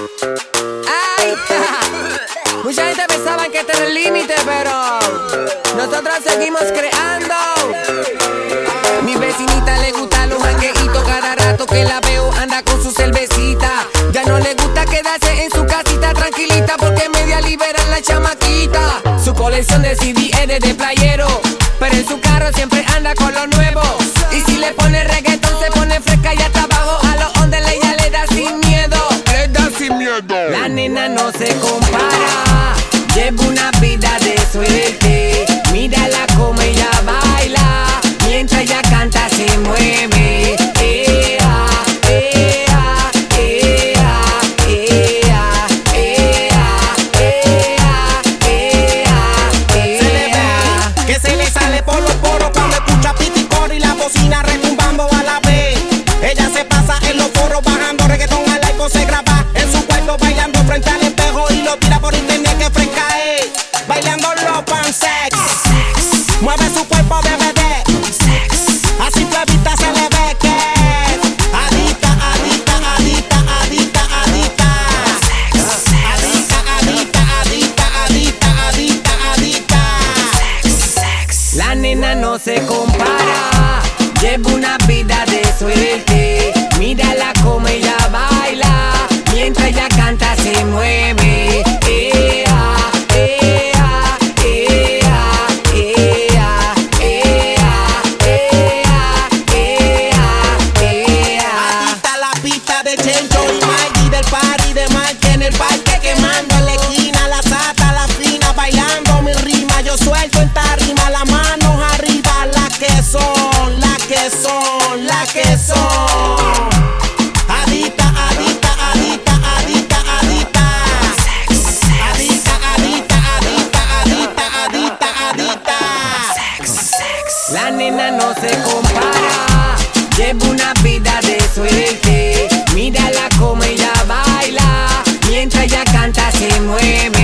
Ay, mucha gente pensaba que este era el límite, pero nosotros seguimos creando. Mi vecinita le gusta los jangueitos, cada rato que la veo anda con su cervecita. Ya no le gusta quedarse en su casita tranquilita porque media liberan la chamaquita. Su colección de CD es de playero, pero en su carro siempre anda con lo nuevo. Y si le pone reggaetón se pone fresca y hasta abajo a los ondes ella le da sin miedo. Le da sin miedo. La nena no se compara, lleva una vida de suerte. Mírala como ella baila, mientras ella canta se mueve. Ea, ea, ea, ea, ea, Se le ve que se le sale por los poros cuando escucha piticor y la bocina retumbando a la vez. Ella se pasa en los foros bajando reggaetón al iPhone, se graba en su cuarto bailando frente al espejo y lo tira por internet que fresca es. Bailando los pansex, mueve su cuerpo de bebé, así flavita se le ve que adicta, adicta, adicta, adicta, adicta, adicta, adicta, adicta, adicta, adicta. La nena no se compara, lleva una vida de suerte. Mírala como ella baila, mientras ella canta se mueve. Ea, ea, ea, ea, ea, ea, ea. Adicta a la pista de Chencho y Maggie, del party de Mike en el parque quemando en la esquina, la sata, la fina, bailando mi rima. Yo suelto en tarima, las manos arriba, las que son, las que son, las que son. Adicta, adicta, adicta, adicta, adicta. Adicta, adicta, adicta, adicta, adicta, adicta. La nena no se compara, lleva una vida de suerte. Mírala como ella baila, mientras ella canta se mueve.